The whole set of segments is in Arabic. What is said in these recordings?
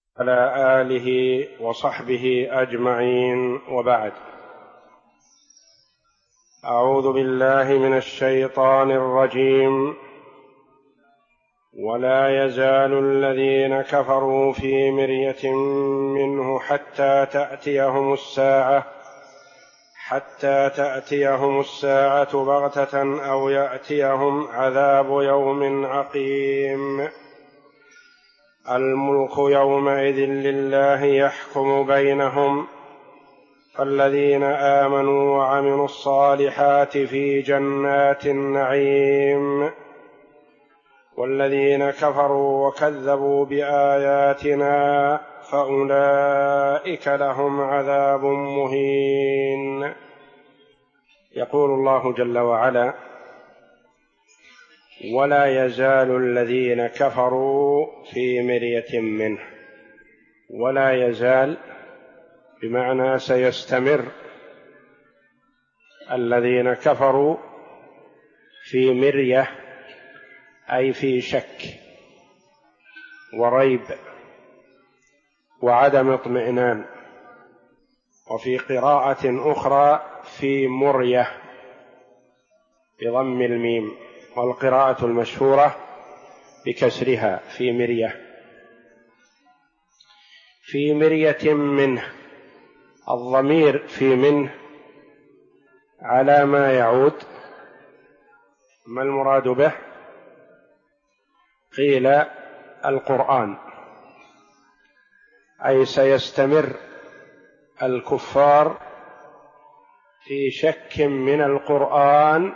على آله وصحبه أجمعين، وبعد. أعوذ بالله من الشيطان الرجيم. ولا يزال الذين كفروا في مرية منه حتى تأتيهم الساعة بغتة أو يأتيهم عذاب يوم عقيم. الملك يومئذ لله يحكم بينهم، فالذين آمنوا وعملوا الصالحات في جنات النعيم، والذين كفروا وكذبوا بآياتنا فأولئك لهم عذاب مهين. يقول الله جل وعلا: ولا يزال الذين كفروا في مرية منه. ولا يزال بمعنى سيستمر الذين كفروا في مرية، أي في شك وريب وعدم اطمئنان. وفي قراءة أخرى في مرية بضم الميم، والقراءة المشهورة بكسرها في مرية. في مرية منه، الضمير في منه على ما يعود؟ ما المراد به؟ قيل القرآن، أي سيستمر الكفار في شك من القرآن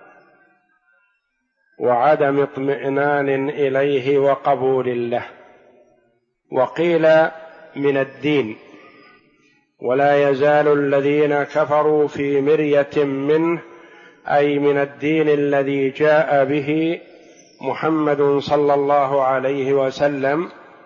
وعدم اطمئنان إليه وقبول له. وقيل من الدين: ولا يزال الذين كفروا في مرية منه، أي من الدين الذي جاء به محمد صلى الله عليه وسلم.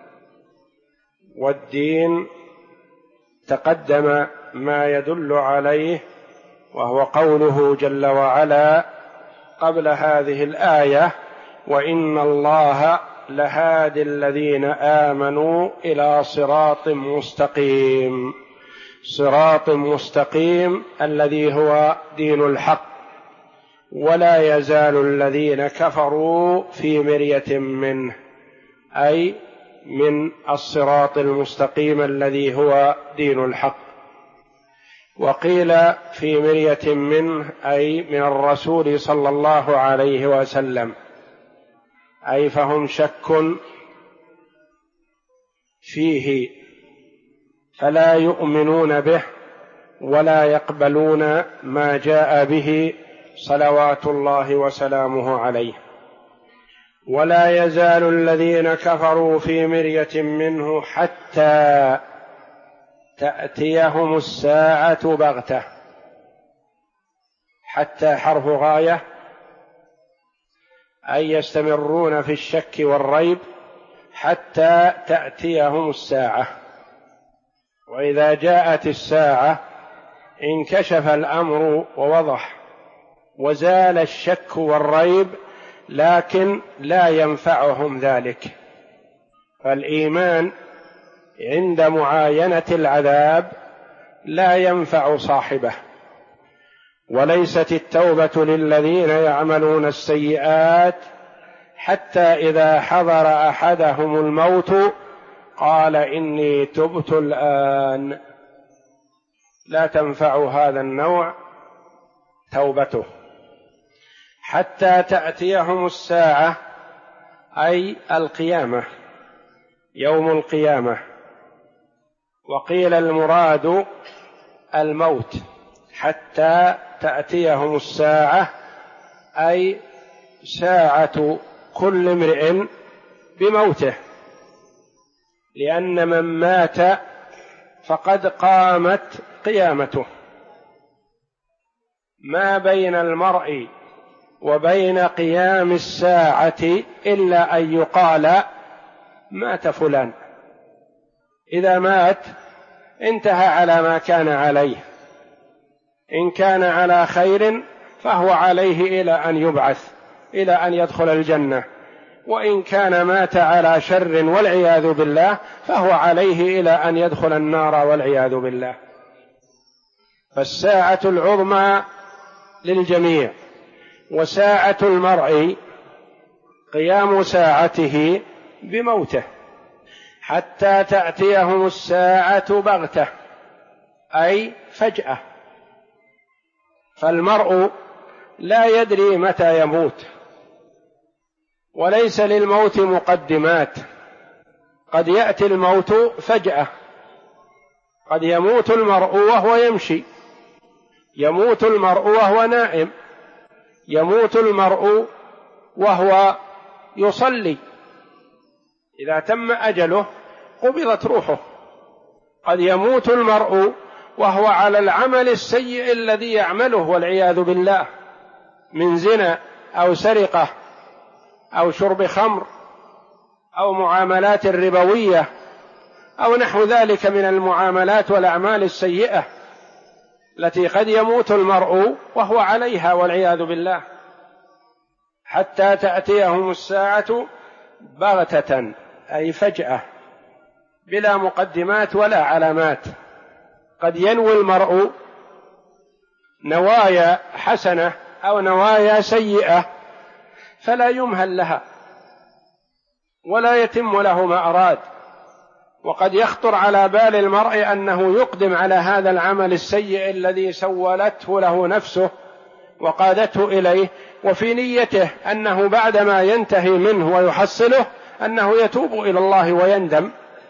والدين تقدم ما يدل عليه، وهو قوله جل وعلا قبل هذه الآية: وإن الله لهادي الذين آمنوا إلى صراط مستقيم. صراط مستقيم الذي هو دين الحق. ولا يزال الذين كفروا في مرية منه، أي من الصراط المستقيم الذي هو دين الحق. وقيل في مرية منه، أي من الرسول صلى الله عليه وسلم، أي فهم شك فيه فلا يؤمنون به ولا يقبلون ما جاء به صلوات الله وسلامه عليه. ولا يزال الذين كفروا في مرية منه حتى تأتيهم الساعة بغتة. حتى حرف غاية، أي يستمرون في الشك والريب حتى تأتيهم الساعة. وإذا جاءت الساعة انكشف الأمر ووضح وزال الشك والريب، لكن لا ينفعهم ذلك. فالإيمان عند معاينة العذاب لا ينفع صاحبه. وليست التوبة للذين يعملون السيئات حتى إذا حضر أحدهم الموت قال إني تبت الآن. لا تنفع هذا النوع توبته. حتى تأتيهم الساعة، أي القيامة، يوم القيامة. وقيل المراد الموت. حتى تأتيهم الساعة، أي ساعة كل امرئ بموته، لأن من مات فقد قامت قيامته. ما بين المرء وبين قيام الساعة إلا أن يقال مات فلان. إذا مات انتهى على ما كان عليه. إن كان على خير فهو عليه إلى أن يبعث، إلى أن يدخل الجنة. وإن كان مات على شر والعياذ بالله فهو عليه إلى أن يدخل النار والعياذ بالله. فالساعة العظمى للجميع، وساعة المرء قيام ساعته بموته حتى تأتيهم الساعة بغتة، أي فجأة. فالمرء لا يدري متى يموت، وليس للموت مقدمات، قد يأتي الموت فجأة. قد يموت المرء وهو يمشي، يموت المرء وهو نائم، يموت المرء وهو يصلي، إذا تم أجله قبضت روحه. قد يموت المرء وهو على العمل السيء الذي يعمله والعياذ بالله، من زنا أو سرقة أو شرب خمر أو معاملات ربوية أو نحو ذلك من المعاملات والأعمال السيئة التي قد يموت المرء وهو عليها والعياذ بالله. حتى تأتيهم الساعة بغتة، أي فجأة، بلا مقدمات ولا علامات. قد ينوي المرء نوايا حسنة أو نوايا سيئة فلا يمهل لها ولا يتم له ما أراد، وقد يخطر على بال المرء أنه يقدم على هذا العمل السيء الذي سولته له نفسه وقادته إليه، وفي نيته أنه بعدما ينتهي منه ويحصله أنه يتوب إلى الله ويندم.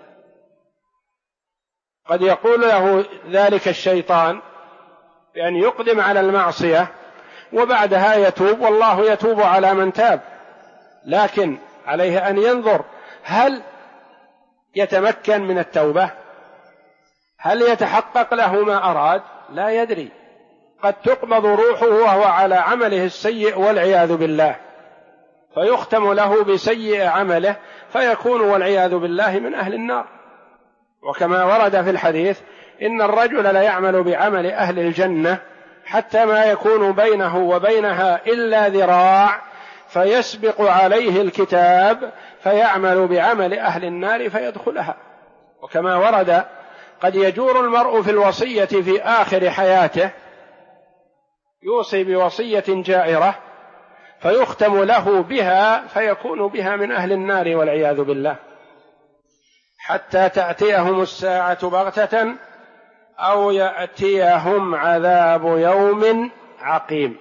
قد يقول له ذلك الشيطان بأن يقدم على المعصية وبعدها يتوب، والله يتوب على من تاب، لكن عليه أن ينظر هل يتمكن من التوبة، هل يتحقق له ما أراد، لا يدري. قد تقبض روحه وهو على عمله السيء والعياذ بالله، فيختم له بسيء عمله فيكون والعياذ بالله من أهل النار. وكما ورد في الحديث إن الرجل ليعمل بعمل أهل الجنة حتى ما يكون بينه وبينها إلا ذراع، فيسبق عليه الكتاب فيعمل بعمل أهل النار فيدخلها. وكما ورد قد يجور المرء في الوصية في آخر حياته، يوصي بوصية جائرة فيختم له بها فيكون بها من أهل النار والعياذ بالله. حتى تأتيهم الساعة بغتة أو يأتيهم عذاب يوم عقيم.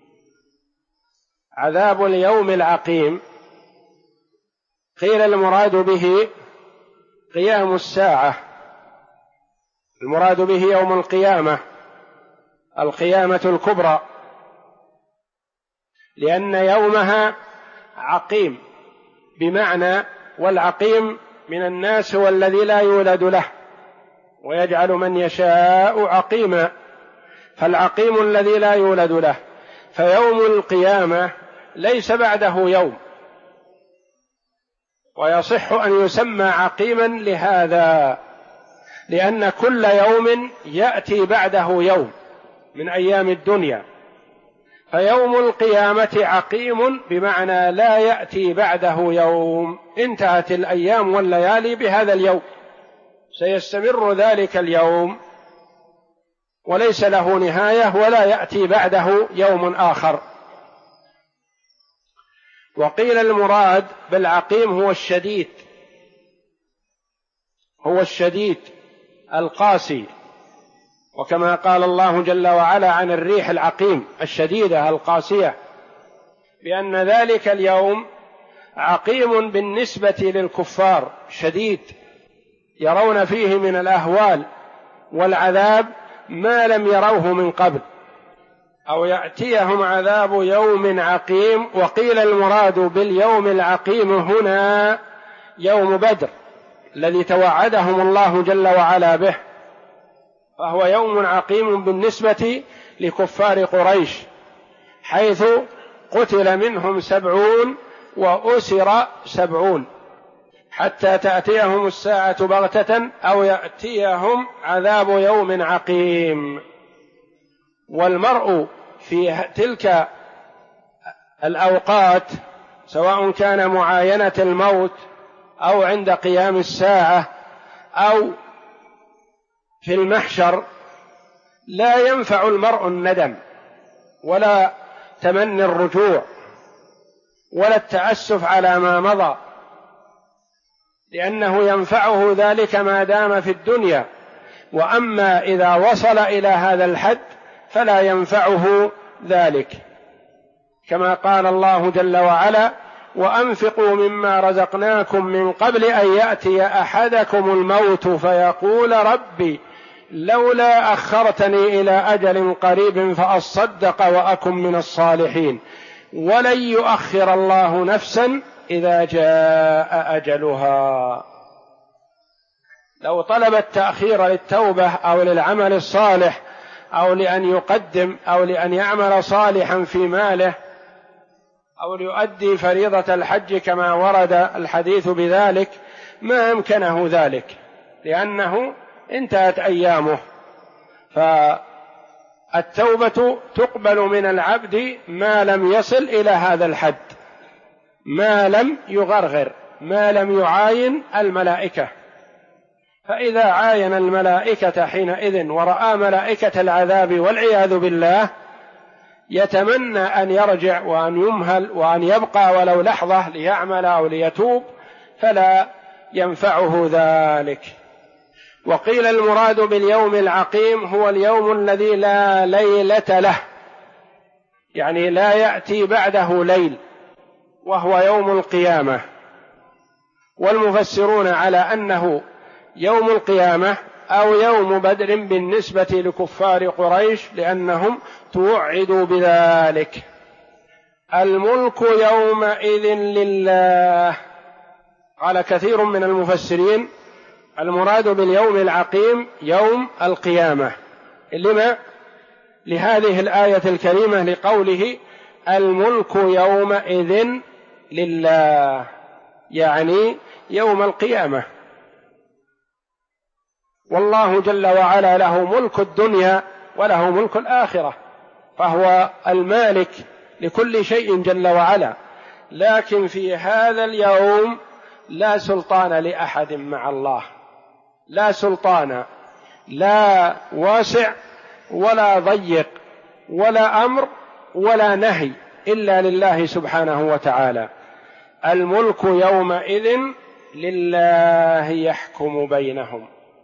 عذاب اليوم العقيم قيل المراد به قيام الساعة، المراد به يوم القيامة، القيامة الكبرى، لأن يومها عقيم، بمعنى والعقيم من الناس هو الذي لا يولد له ويجعل من يشاء عقيما، فالعقيم الذي لا يولد له. فيوم القيامة ليس بعده يوم، ويصح أن يسمى عقيما لهذا، لأن كل يوم يأتي بعده يوم من أيام الدنيا، فيوم القيامة عقيم بمعنى لا يأتي بعده يوم، انتهت الأيام والليالي بهذا اليوم، سيستمر ذلك اليوم وليس له نهاية ولا يأتي بعده يوم آخر. وقيل المراد بالعقيم هو الشديد، هو الشديد القاسي، وكما قال الله جل وعلا عن الريح العقيم الشديدة القاسية، بأن ذلك اليوم عقيم بالنسبة للكفار، شديد، يرون فيه من الأهوال والعذاب ما لم يروه من قبل. أو يأتيهم عذاب يوم عقيم. وقيل المراد باليوم العقيم هنا يوم بدر الذي توعدهم الله جل وعلا به، فهو يوم عقيم بالنسبة لكفار قريش، حيث قتل منهم 70 وأسر 70. حتى تأتيهم الساعة بغتة أو يأتيهم عذاب يوم عقيم. والمرء في تلك الأوقات سواء كان معاينة الموت أو عند قيام الساعة أو في المحشر، لا ينفع المرء الندم ولا تمني الرجوع ولا التأسف على ما مضى، لأنه ينفعه ذلك ما دام في الدنيا، وأما إذا وصل إلى هذا الحد فلا ينفعه ذلك، كما قال الله جل وعلا: وأنفقوا مما رزقناكم من قبل أن يأتي أحدكم الموت فيقول ربي لولا أخرتني إلى أجل قريب فأصدق وأكن من الصالحين ولن يؤخر الله نفسا إذا جاء أجلها. لو طلب التأخير للتوبة أو للعمل الصالح أو لأن يقدم أو لأن يعمل صالحا في ماله أو ليؤدي فريضة الحج كما ورد الحديث بذلك، ما أمكنه ذلك لأنه انتهت أيامه. فالتوبة تقبل من العبد ما لم يصل إلى هذا الحد، ما لم يغرغر، ما لم يعاين الملائكة. فإذا عاين الملائكة حينئذ ورأى ملائكة العذاب والعياذ بالله يتمنى أن يرجع وأن يمهل وأن يبقى ولو لحظة ليعمل أو ليتوب، فلا ينفعه ذلك. وقيل المراد باليوم العقيم هو اليوم الذي لا ليلة له، يعني لا يأتي بعده ليل، وهو يوم القيامة. والمفسرون على أنه يوم القيامة أو يوم بدر بالنسبة لكفار قريش، لأنهم توعدوا بذلك. الملك يومئذ لله. قال كثير من المفسرين المراد باليوم العقيم يوم القيامة. لما؟ لهذه الآية الكريمة لقوله الملك يومئذ لله، يعني يوم القيامة. والله جل وعلا له ملك الدنيا وله ملك الآخرة، فهو المالك لكل شيء جل وعلا، لكن في هذا اليوم لا سلطان لأحد مع الله، لا سلطان، لا واسع ولا ضيق ولا أمر ولا نهي إلا لله سبحانه وتعالى. الملك يومئذ لله يحكم بينهم.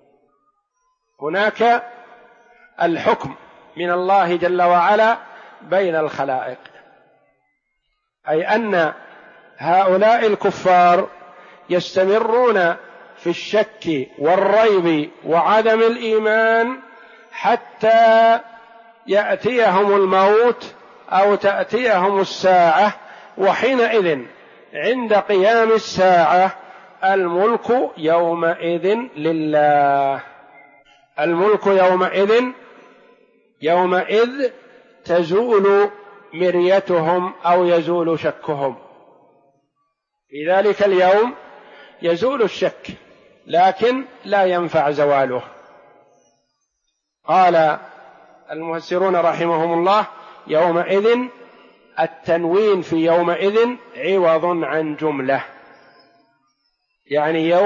هناك الحكم من الله جل وعلا بين الخلائق، أي أن هؤلاء الكفار يستمرون في الشك والريب وعدم الإيمان حتى يأتيهم الموت أو تأتيهم الساعة، وحينئذ عند قيام الساعة الملك يومئذ لله. الملك يومئذ تزول مريتهم أو يزول شكهم. في ذلك اليوم يزول الشك لكن لا ينفع زواله. قال المفسرون رحمهم الله يومئذ، التنوين في يومئذ عوض عن جملة، يعني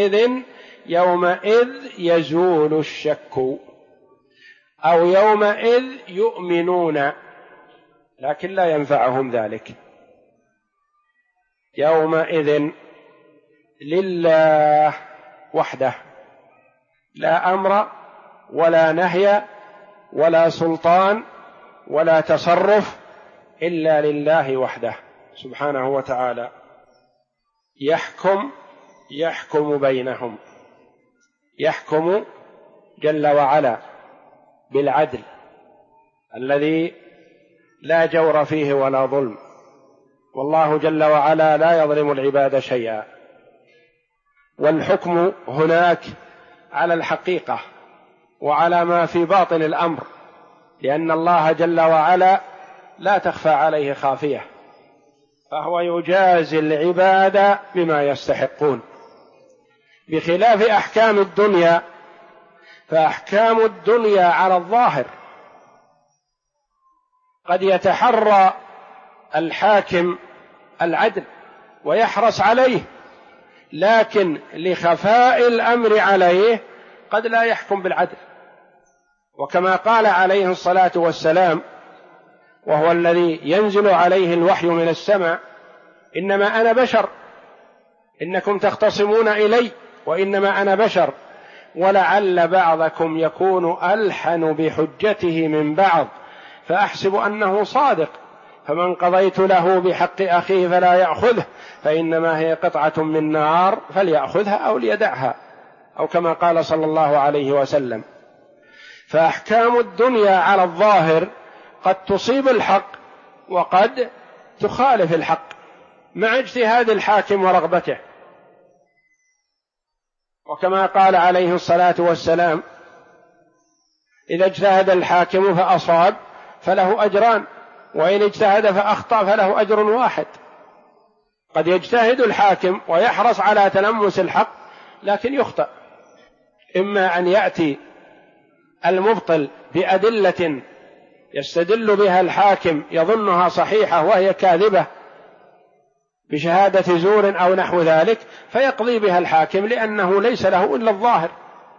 يومئذ يزول الشك، أو يومئذ يؤمنون لكن لا ينفعهم ذلك. يومئذ لله وحده، لا أمر ولا نهي ولا سلطان ولا تصرف إلا لله وحده سبحانه وتعالى. يحكم بينهم، يحكم جل وعلا بالعدل الذي لا جور فيه ولا ظلم، والله جل وعلا لا يظلم العباد شيئا. والحكم هناك على الحقيقة وعلى ما في باطن الأمر، لأن الله جل وعلا لا تخفى عليه خافية، فهو يجازي العباد بما يستحقون، بخلاف أحكام الدنيا، فأحكام الدنيا على الظاهر قد يتحرى الحاكم العدل ويحرص عليه، لكن لخفاء الأمر عليه قد لا يحكم بالعدل. وكما قال عليه الصلاة والسلام وهو الذي ينزل عليه الوحي من السماء: إنما أنا بشر، إنكم تختصمون إلي وإنما أنا بشر، ولعل بعضكم يكون ألحن بحجته من بعض فأحسب أنه صادق، فمن قضيت له بحق أخيه فلا يأخذه فإنما هي قطعة من نار فليأخذها أو ليدعها، أو كما قال صلى الله عليه وسلم. فأحكام الدنيا على الظاهر قد تصيب الحق وقد تخالف الحق مع اجتهاد الحاكم ورغبته. وكما قال عليه الصلاة والسلام: إذا اجتهد الحاكم فأصاب فله أجران، وإن اجتهد فأخطأ فله أجر واحد. قد يجتهد الحاكم ويحرص على تلمس الحق لكن يخطئ، إما أن يأتي المبطل بأدلة يستدل بها الحاكم يظنها صحيحة وهي كاذبة بشهادة زور أو نحو ذلك فيقضي بها الحاكم لأنه ليس له إلا الظاهر.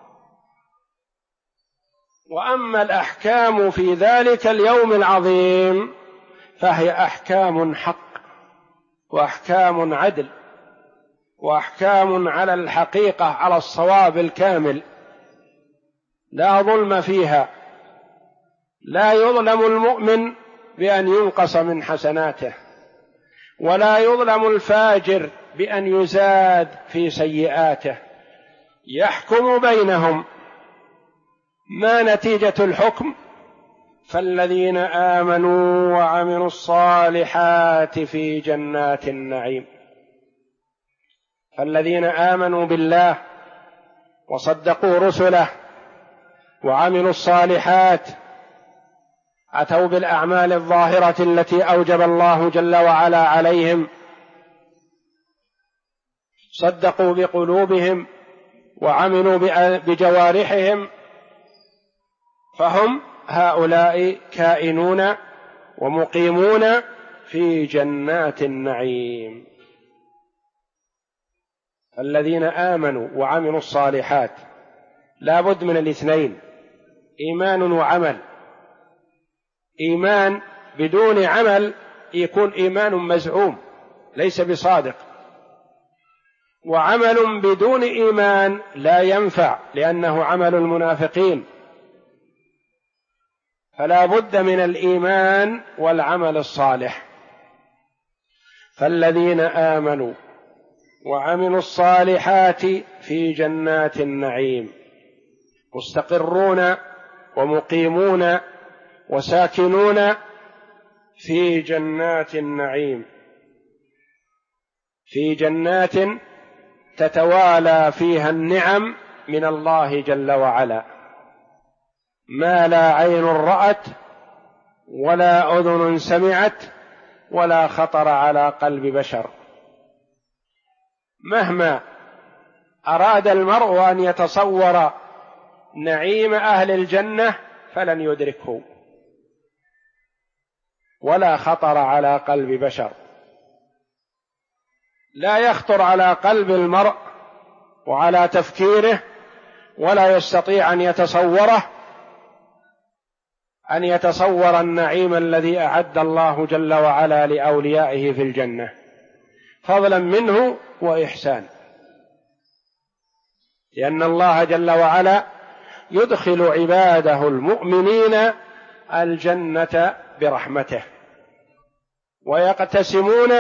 وأما الأحكام في ذلك اليوم العظيم فهي أحكام حق وأحكام عدل وأحكام على الحقيقة، على الصواب الكامل، لا ظلم فيها، لا يظلم المؤمن بأن ينقص من حسناته، ولا يظلم الفاجر بأن يزاد في سيئاته. يحكم بينهم. ما نتيجة الحكم؟ فالذين آمنوا وعملوا الصالحات في جنات النعيم. فالذين آمنوا بالله وصدقوا رسله وعملوا الصالحات، أتوا بالأعمال الظاهرة التي أوجب الله جل وعلا عليهم، صدقوا بقلوبهم وعملوا بجوارحهم، فهم هؤلاء كائنون ومقيمون في جنات النعيم. الذين آمنوا وعملوا الصالحات لا بد من الاثنين، إيمان وعمل. إيمان بدون عمل يكون إيمان مزعوم ليس بصادق، وعمل بدون إيمان لا ينفع لأنه عمل المنافقين. فلا بد من الإيمان والعمل الصالح. فالذين آمنوا وعملوا الصالحات في جنات النعيم، مستقرون ومقيمون وساكنون في جنات النعيم، في جنات تتوالى فيها النعم من الله جل وعلا، ما لا عين رأت ولا أذن سمعت ولا خطر على قلب بشر. مهما أراد المرء أن يتصور نعيم أهل الجنة فلن يدركه، ولا خطر على قلب بشر، لا يخطر على قلب المرء وعلى تفكيره، ولا يستطيع أن يتصور النعيم الذي أعد الله جل وعلا لأوليائه في الجنة، فضلا منه وإحسان، لأن الله جل وعلا يدخل عباده المؤمنين الجنة برحمته، ويقتسمون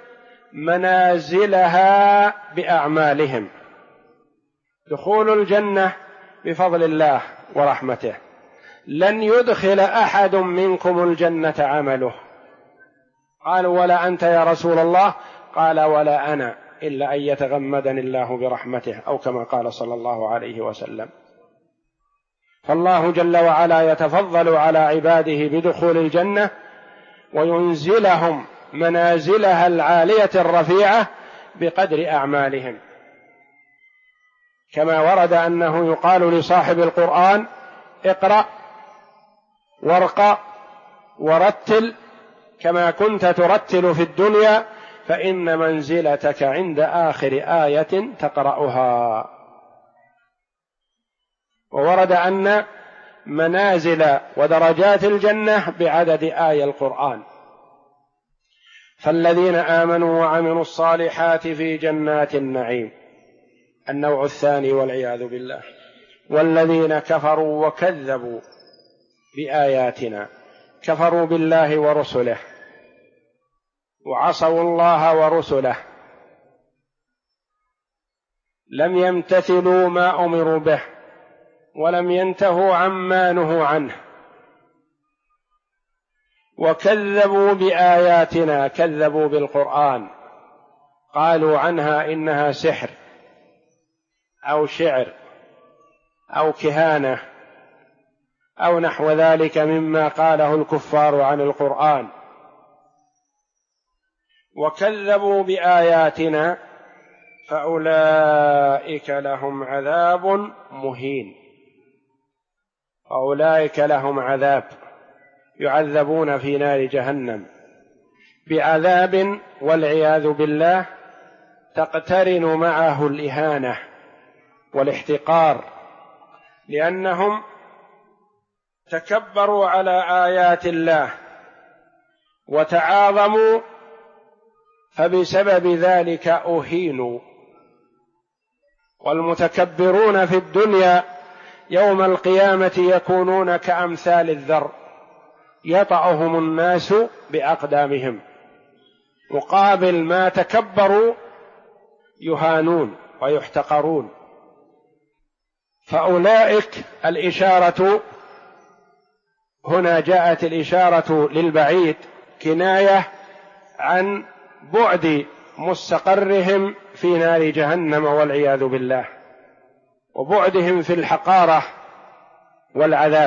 منازلها بأعمالهم. دخول الجنة بفضل الله ورحمته. لن يدخل أحد منكم الجنة عمله. قالوا: ولا أنت يا رسول الله؟ قال: ولا أنا، إلا أن يتغمدني الله برحمته، أو كما قال صلى الله عليه وسلم. فالله جل وعلا يتفضل على عباده بدخول الجنة وينزلهم منازلها العالية الرفيعة بقدر أعمالهم، كما ورد أنه يقال لصاحب القرآن: اقرأ وارقى ورتل كما كنت ترتل في الدنيا فإن منزلتك عند آخر آية تقرأها. وورد أن منازل ودرجات الجنة بعدد آي القرآن، فالذين آمنوا وعملوا الصالحات في جنات النعيم النوع الثاني والعياذ بالله، والذين كفروا وكذبوا بآياتنا، كفروا بالله ورسله وعصوا الله ورسله، لم يمتثلوا ما أمروا به ولم ينتهوا عما نهوا عنه، وكذبوا بآياتنا، كذبوا بالقرآن، قالوا عنها إنها سحر أو شعر أو كهانة أو نحو ذلك مما قاله الكفار عن القرآن، وكذبوا بآياتنا فأولئك لهم عذاب مهين. أولئك لهم عذاب، يعذبون في نار جهنم بعذاب والعياذ بالله تقترن معه الإهانة والاحتقار، لأنهم تكبروا على آيات الله وتعاظموا، فبسبب ذلك أهينوا. والمتكبرون في الدنيا يوم القيامة يكونون كأمثال الذر يطأهم الناس بأقدامهم، مقابل ما تكبروا يهانون ويحتقرون. فأولئك الإشارة هنا جاءت الإشارة للبعيد كناية عن بعد مستقرهم في نار جهنم والعياذ بالله، وبعدهم في الحقارة والعذاب.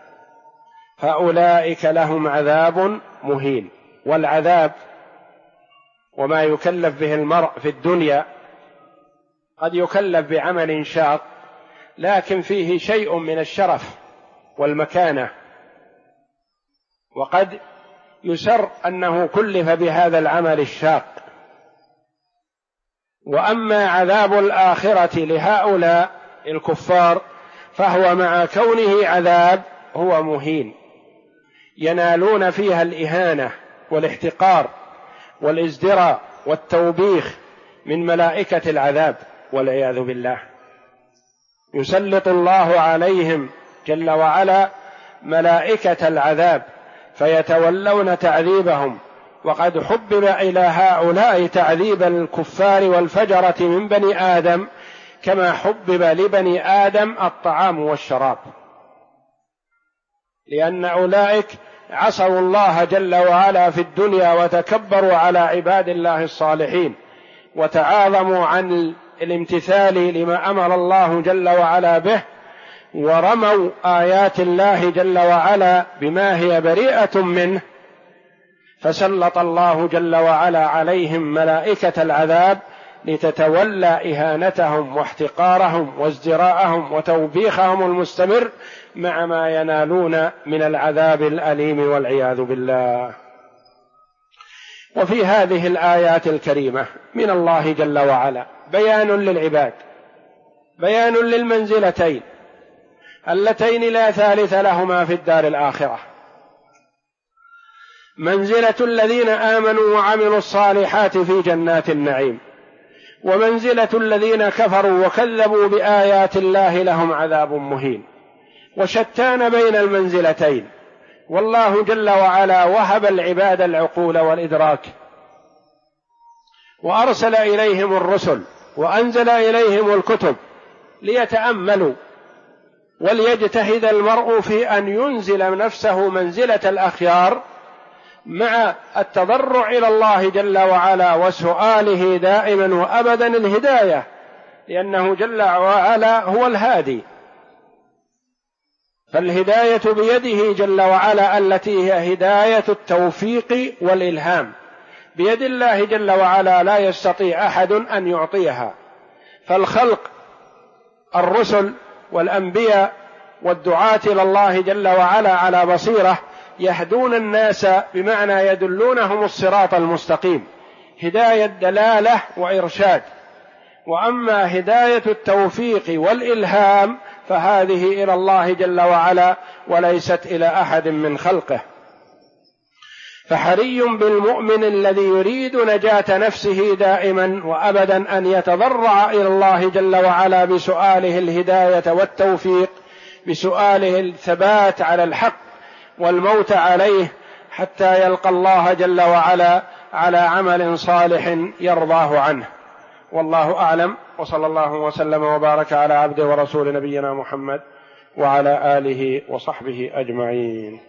فأولئك لهم عذاب مهين. والعذاب وما يكلف به المرء في الدنيا قد يكلف بعمل شاق لكن فيه شيء من الشرف والمكانة، وقد يسر أنه كلف بهذا العمل الشاق. وأما عذاب الآخرة لهؤلاء الكفار فهو مع كونه عذاب هو مهين، ينالون فيها الإهانة والاحتقار والازدراء والتوبيخ من ملائكة العذاب والعياذ بالله. يسلط الله عليهم جل وعلا ملائكة العذاب فيتولون تعذيبهم. وقد حبب إلى هؤلاء تعذيب الكفار والفجرة من بني آدم كما حبب لبني آدم الطعام والشراب، لأن أولئك عصوا الله جل وعلا في الدنيا وتكبروا على عباد الله الصالحين وتعاظموا عن الامتثال لما أمر الله جل وعلا به، ورموا آيات الله جل وعلا بما هي بريئة منه، فسلط الله جل وعلا عليهم ملائكة العذاب لتتولى إهانتهم واحتقارهم وازدراءهم وتوبيخهم المستمر مع ما ينالون من العذاب الأليم والعياذ بالله. وفي هذه الآيات الكريمة من الله جل وعلا بيان للعباد، بيان للمنزلتين اللتين لا ثالث لهما في الدار الآخرة: منزلة الذين آمنوا وعملوا الصالحات في جنات النعيم، ومنزلة الذين كفروا وكذبوا بآيات الله لهم عذاب مهين. وشتان بين المنزلتين، والله جل وعلا وهب العباد العقول والإدراك، وأرسل إليهم الرسل وأنزل إليهم الكتب ليتأملوا، وليجتهد المرء في أن ينزل نفسه منزلة الأخيار مع التضرع إلى الله جل وعلا وسؤاله دائما وأبدا الهداية، لأنه جل وعلا هو الهادي، فالهداية بيده جل وعلا التي هي هداية التوفيق والإلهام، بيد الله جل وعلا، لا يستطيع أحد أن يعطيها. فالخلق الرسل والأنبياء والدعاة إلى الله جل وعلا على بصيرة يهدون الناس، بمعنى يدلونهم الصراط المستقيم، هداية دلالة وإرشاد، وأما هداية التوفيق والإلهام فهذه إلى الله جل وعلا وليست إلى أحد من خلقه. فحري بالمؤمن الذي يريد نجاة نفسه دائما وأبدا أن يتضرع إلى الله جل وعلا بسؤاله الهداية والتوفيق، بسؤاله الثبات على الحق والموت عليه، حتى يلقى الله جل وعلا على عمل صالح يرضاه عنه. والله أعلم، وصلى الله وسلم وبارك على عبده ورسول نبينا محمد وعلى آله وصحبه أجمعين.